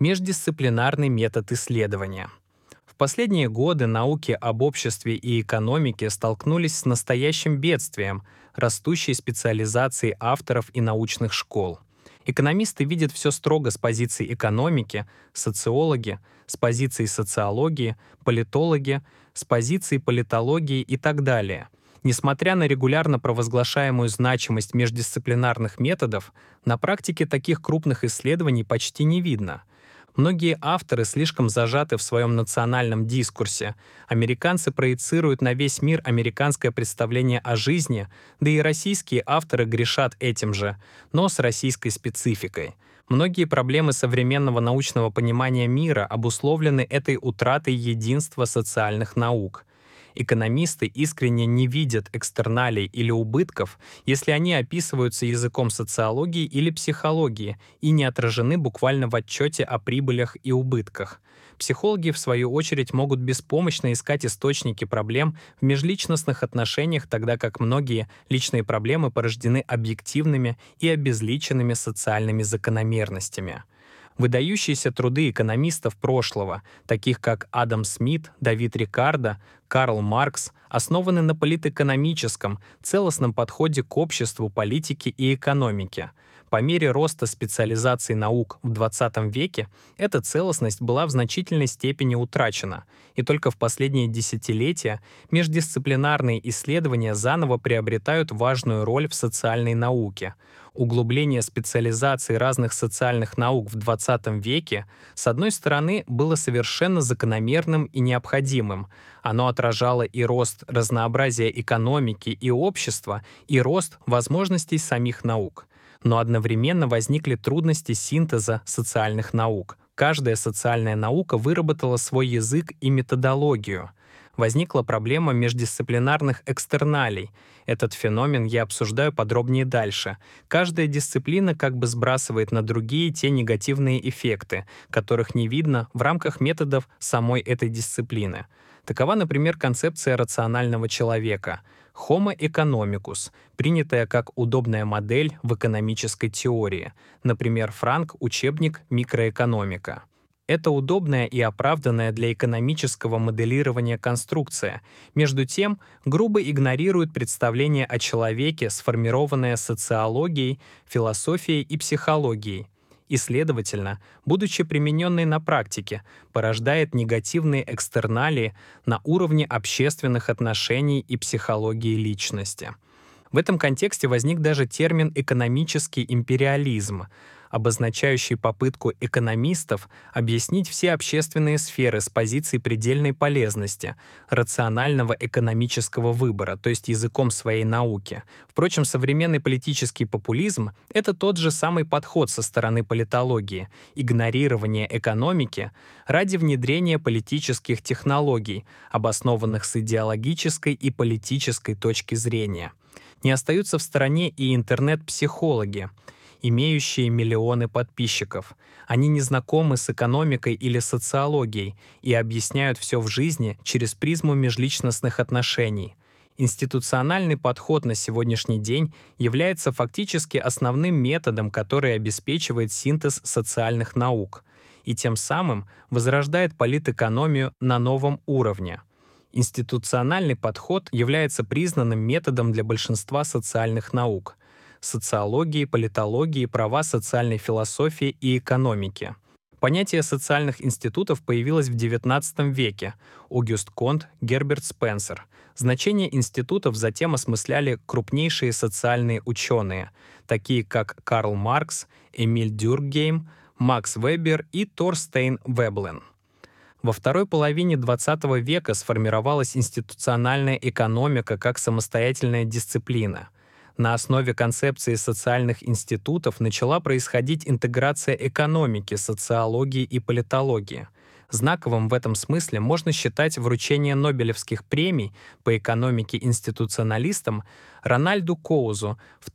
Междисциплинарный метод исследования. В последние годы науки об обществе и экономике столкнулись с настоящим бедствием растущей специализации авторов и научных школ. Экономисты видят все строго с позиции экономики, социологи — с позиции социологии, политологи — с позиции политологии и так далее. Несмотря на регулярно провозглашаемую значимость междисциплинарных методов, на практике таких крупных исследований почти не видно. Многие авторы слишком зажаты в своем национальном дискурсе. Американцы проецируют на весь мир американское представление о жизни, да и российские авторы грешат этим же, но с российской спецификой. Многие проблемы современного научного понимания мира обусловлены этой утратой единства социальных наук. Экономисты искренне не видят экстерналей или убытков, если они описываются языком социологии или психологии и не отражены буквально в отчете о прибылях и убытках. Психологи, в свою очередь, могут беспомощно искать источники проблем в межличностных отношениях, тогда как многие личные проблемы порождены объективными и обезличенными социальными закономерностями. Выдающиеся труды экономистов прошлого, таких как Адам Смит, Давид Рикардо, Карл Маркс, основаны на политэкономическом, целостном подходе к обществу, политике и экономике. По мере роста специализации наук в XX веке эта целостность была в значительной степени утрачена, и только в последние десятилетия междисциплинарные исследования заново приобретают важную роль в социальной науке. Углубление специализации разных социальных наук в XX веке, с одной стороны, было совершенно закономерным и необходимым. Оно отражало и рост разнообразия экономики и общества, и рост возможностей самих наук. Но одновременно возникли трудности синтеза социальных наук. Каждая социальная наука выработала свой язык и методологию. Возникла проблема междисциплинарных экстерналей. Этот феномен я обсуждаю подробнее дальше. Каждая дисциплина как бы сбрасывает на другие те негативные эффекты, которых не видно в рамках методов самой этой дисциплины. Такова, например, концепция рационального человека — Homo economicus, принятая как удобная модель в экономической теории. Например, Франк, учебник «Микроэкономика». Это удобная и оправданная для экономического моделирования конструкция. Между тем, грубо игнорирует представление о человеке, сформированное социологией, философией и психологией. И, следовательно, будучи примененной на практике, порождает негативные экстерналии на уровне общественных отношений и психологии личности. В этом контексте возник даже термин «экономический империализм», обозначающий попытку экономистов объяснить все общественные сферы с позиции предельной полезности, рационального экономического выбора, то есть языком своей науки. Впрочем, современный политический популизм — это тот же самый подход со стороны политологии, игнорирование экономики ради внедрения политических технологий, обоснованных с идеологической и политической точки зрения. Не остаются в стороне и интернет-психологи, имеющие миллионы подписчиков. Они не знакомы с экономикой или социологией и объясняют все в жизни через призму межличностных отношений. Институциональный подход на сегодняшний день является фактически основным методом, который обеспечивает синтез социальных наук и тем самым возрождает политэкономию на новом уровне. Институциональный подход является признанным методом для большинства социальных наук — социологии, политологии, права, социальной философии и экономики. Понятие социальных институтов появилось в XIX веке. Огюст Конт, Герберт Спенсер. Значение институтов затем осмысляли крупнейшие социальные ученые, такие как Карл Маркс, Эмиль Дюркгейм, Макс Вебер и Торстейн Веблен. Во второй половине XX века сформировалась институциональная экономика как самостоятельная дисциплина. На основе концепции социальных институтов начала происходить интеграция экономики, социологии и политологии. Знаковым в этом смысле можно считать вручение Нобелевских премий по экономике институционалистам Рональду Коузу в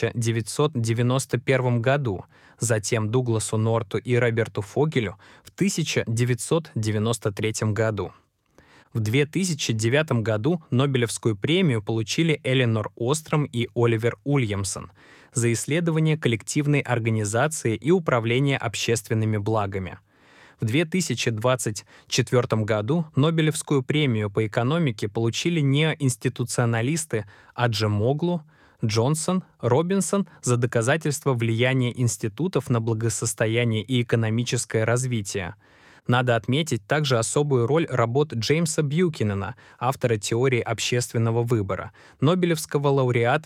1991 году, затем Дугласу Норту и Роберту Фогелю в 1993 году. В 2009 году Нобелевскую премию получили Эленор Остром и Оливер Ульямсон за исследование коллективной организации и управления общественными благами. В 2024 году Нобелевскую премию по экономике получили не институционалисты Аджемоглу, Джонсон, Робинсон за доказательство влияния институтов на благосостояние и экономическое развитие. Надо отметить также особую роль работ Джеймса Бьюкинена, автора теории общественного выбора, Нобелевского лауреата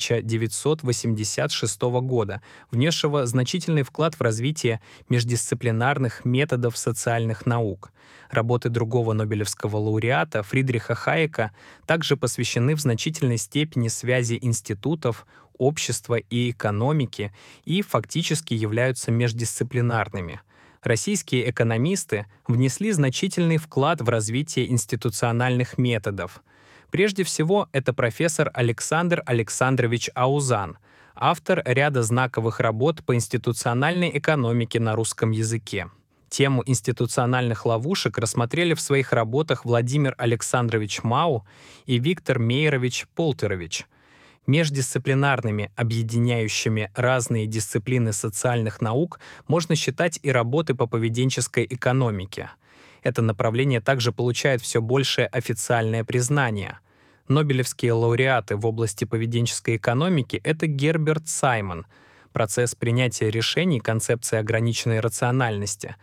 1986 года, внесшего значительный вклад в развитие междисциплинарных методов социальных наук. Работы другого Нобелевского лауреата Фридриха Хайека также посвящены в значительной степени связи институтов, общества и экономики и фактически являются междисциплинарными. Российские экономисты внесли значительный вклад в развитие институциональных методов. Прежде всего, это профессор Александр Александрович Аузан, автор ряда знаковых работ по институциональной экономике на русском языке. Тему институциональных ловушек рассмотрели в своих работах Владимир Александрович Мау и Виктор Мейерович Полтерович. Междисциплинарными, объединяющими разные дисциплины социальных наук, можно считать и работы по поведенческой экономике. Это направление также получает все большее официальное признание. Нобелевские лауреаты в области поведенческой экономики — это Герберт Саймон, процесс принятия решений, концепция ограниченной рациональности,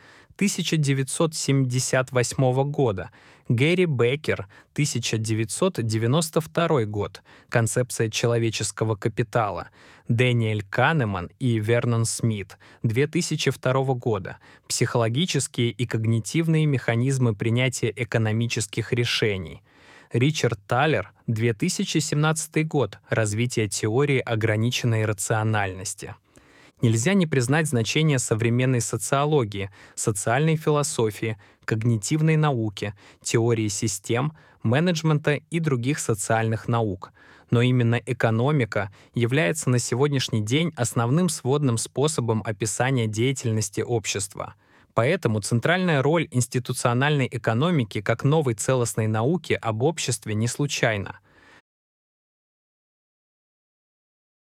1978 года, Гэри Беккер, 1992 год, концепция человеческого капитала, Дэниэль Канеман и Вернон Смит, 2002 года, психологические и когнитивные механизмы принятия экономических решений, Ричард Талер, 2017 год, развитие теории ограниченной рациональности. Нельзя не признать значение современной социологии, социальной философии, когнитивной науки, теории систем, менеджмента и других социальных наук. Но именно экономика является на сегодняшний день основным сводным способом описания деятельности общества. Поэтому центральная роль институциональной экономики как новой целостной науки об обществе не случайна.